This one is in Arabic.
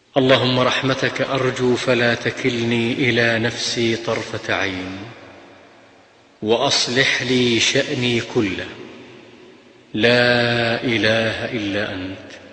اللهم رحمتك أرجو فلا تكلني إلى نفسي طرفة عين، وأصلح لي شأني كله. لا إله إلا أنت.